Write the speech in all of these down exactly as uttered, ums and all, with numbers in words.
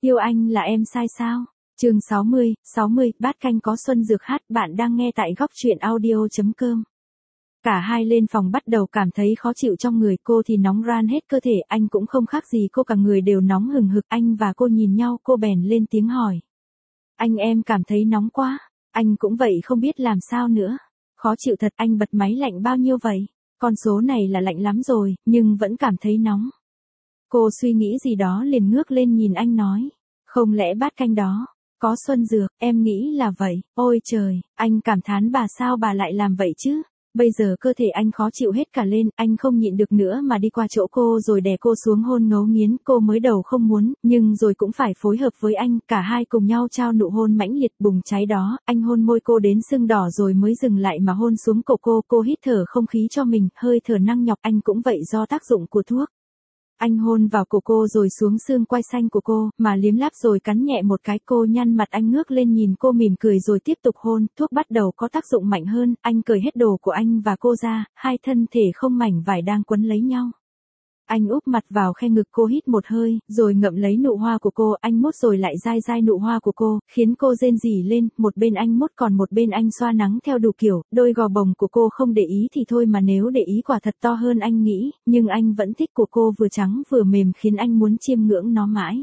Yêu anh là em sai sao? Chương sáu mươi, sáu mươi, bát canh có Xuân Dược hát, bạn đang nghe tại góc truyện audio chấm com. Cả hai lên phòng bắt đầu cảm thấy khó chịu trong người, cô thì nóng ran hết cơ thể, anh cũng không khác gì cô, cả người đều nóng hừng hực. Anh và cô nhìn nhau, cô bèn lên tiếng hỏi. Anh, em cảm thấy nóng quá. Anh cũng vậy, không biết làm sao nữa. Khó chịu thật. Anh bật máy lạnh bao nhiêu vậy? Con số này là lạnh lắm rồi, nhưng vẫn cảm thấy nóng. Cô suy nghĩ gì đó liền ngước lên nhìn anh nói. Không lẽ bát canh đó có Xuân Dược? Em nghĩ là vậy. Ôi trời, anh cảm thán bà sao bà lại làm vậy chứ? Bây giờ cơ thể anh khó chịu hết cả lên, anh không nhịn được nữa mà đi qua chỗ cô rồi đè cô xuống hôn ngấu nghiến. Cô mới đầu không muốn, nhưng rồi cũng phải phối hợp với anh, cả hai cùng nhau trao nụ hôn mãnh liệt bùng cháy đó. Anh hôn môi cô đến sưng đỏ rồi mới dừng lại mà hôn xuống cổ cô. Cô hít thở không khí cho mình, hơi thở năng nhọc. Anh cũng vậy, do tác dụng của thuốc. Anh hôn vào cổ cô rồi xuống xương quai xanh của cô, mà liếm láp rồi cắn nhẹ một cái. Cô nhăn mặt, anh ngước lên nhìn cô mỉm cười rồi tiếp tục hôn. Thuốc bắt đầu có tác dụng mạnh hơn, anh cởi hết đồ của anh và cô ra, hai thân thể không mảnh vải đang quấn lấy nhau. Anh úp mặt vào khe ngực cô, hít một hơi, rồi ngậm lấy nụ hoa của cô. Anh mút rồi lại dai dai nụ hoa của cô, khiến cô rên rỉ lên. Một bên anh mút còn một bên anh xoa nắng theo đủ kiểu. Đôi gò bồng của cô không để ý thì thôi, mà nếu để ý quả thật to hơn anh nghĩ. Nhưng anh vẫn thích của cô, vừa trắng vừa mềm, khiến anh muốn chiêm ngưỡng nó mãi.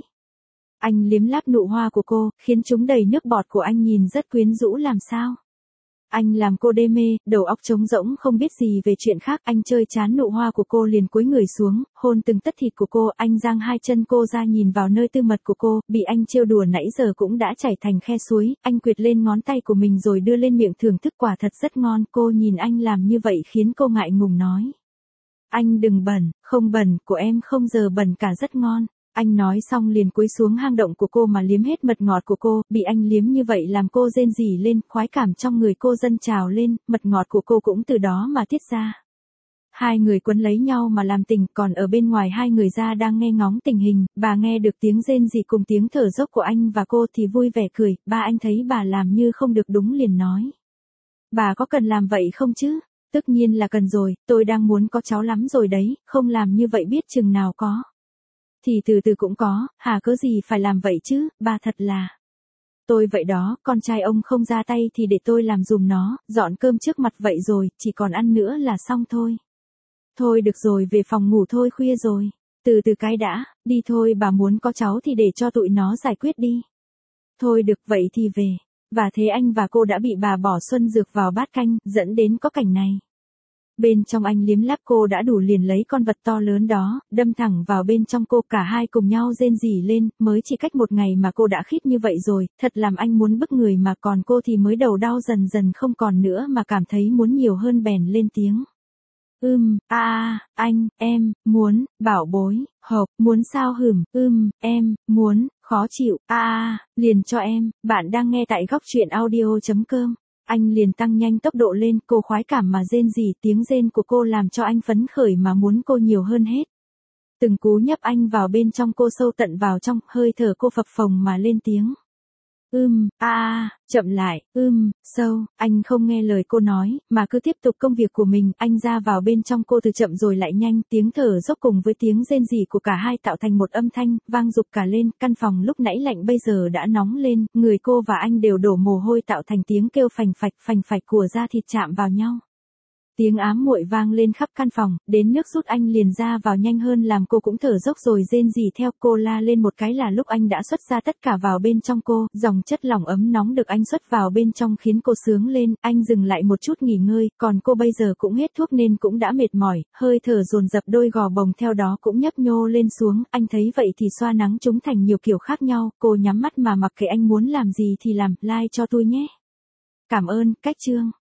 Anh liếm láp nụ hoa của cô, khiến chúng đầy nước bọt của anh nhìn rất quyến rũ làm sao. Anh làm cô đê mê, đầu óc trống rỗng không biết gì về chuyện khác. Anh chơi chán nụ hoa của cô liền cúi người xuống, hôn từng tấc thịt của cô. Anh giang hai chân cô ra nhìn vào nơi tư mật của cô, bị anh trêu đùa nãy giờ cũng đã chảy thành khe suối. Anh quệt lên ngón tay của mình rồi đưa lên miệng thưởng thức, quả thật rất ngon. Cô nhìn anh làm như vậy khiến cô ngại ngùng nói. Anh đừng bẩn. Không bẩn, của em không giờ bẩn cả, rất ngon. Anh nói xong liền cúi xuống hang động của cô mà liếm hết mật ngọt của cô. Bị anh liếm như vậy làm cô rên rỉ lên, khoái cảm trong người cô dâng trào lên, mật ngọt của cô cũng từ đó mà tiết ra. Hai người quấn lấy nhau mà làm tình, còn ở bên ngoài hai người ra đang nghe ngóng tình hình. Bà nghe được tiếng rên rỉ cùng tiếng thở dốc của anh và cô thì vui vẻ cười. Ba anh thấy bà làm như không được đúng liền nói. Bà có cần làm vậy không chứ? Tất nhiên là cần rồi, tôi đang muốn có cháu lắm rồi đấy, không làm như vậy biết chừng nào có. Thì từ từ cũng có, hà cớ gì phải làm vậy chứ, bà thật là. Tôi vậy đó, con trai ông không ra tay thì để tôi làm giùm nó, dọn cơm trước mặt vậy rồi, chỉ còn ăn nữa là xong thôi. Thôi được rồi, về phòng ngủ thôi, khuya rồi. Từ từ cái đã, đi thôi, bà muốn có cháu thì để cho tụi nó giải quyết đi. Thôi được, vậy thì về. Và thế anh và cô đã bị bà bỏ Xuân Dược vào bát canh, dẫn đến có cảnh này. Bên trong anh liếm láp cô đã đủ liền lấy con vật to lớn đó, đâm thẳng vào bên trong cô. Cả hai cùng nhau rên rỉ lên, mới chỉ cách một ngày mà cô đã khít như vậy rồi, thật làm anh muốn bức người mà. Còn cô thì mới đầu đau dần dần không còn nữa mà cảm thấy muốn nhiều hơn, bèn lên tiếng. Ưm, a à, anh, em, muốn, bảo bối, hộp, muốn sao hửm, ưm, em, muốn, khó chịu, a à, liền cho em. Bạn đang nghe tại góc truyện audio chấm com. Anh liền tăng nhanh tốc độ lên, cô khoái cảm mà rên rỉ, tiếng rên của cô làm cho anh phấn khởi mà muốn cô nhiều hơn hết. Từng cú nhấp anh vào bên trong cô sâu tận vào trong, hơi thở cô phập phồng mà lên tiếng. Ưm, a à, chậm lại, ưm, sâu. Anh không nghe lời cô nói, mà cứ tiếp tục công việc của mình. Anh ra vào bên trong cô từ chậm rồi lại nhanh, tiếng thở dốc cùng với tiếng rên rỉ của cả hai tạo thành một âm thanh, vang rục cả lên. Căn phòng lúc nãy lạnh bây giờ đã nóng lên, người cô và anh đều đổ mồ hôi tạo thành tiếng kêu phành phạch phành phạch của da thịt chạm vào nhau. Tiếng ám muội vang lên khắp căn phòng, đến nước rút anh liền ra vào nhanh hơn làm cô cũng thở dốc rồi rên rỉ theo. Cô la lên một cái là lúc anh đã xuất ra tất cả vào bên trong cô, dòng chất lỏng ấm nóng được anh xuất vào bên trong khiến cô sướng lên. Anh dừng lại một chút nghỉ ngơi, còn cô bây giờ cũng hết thuốc nên cũng đã mệt mỏi, hơi thở dồn dập, đôi gò bồng theo đó cũng nhấp nhô lên xuống. Anh thấy vậy thì xoa nắng chúng thành nhiều kiểu khác nhau, cô nhắm mắt mà mặc kệ anh muốn làm gì thì làm. Like cho tôi nhé. Cảm ơn, cách chương.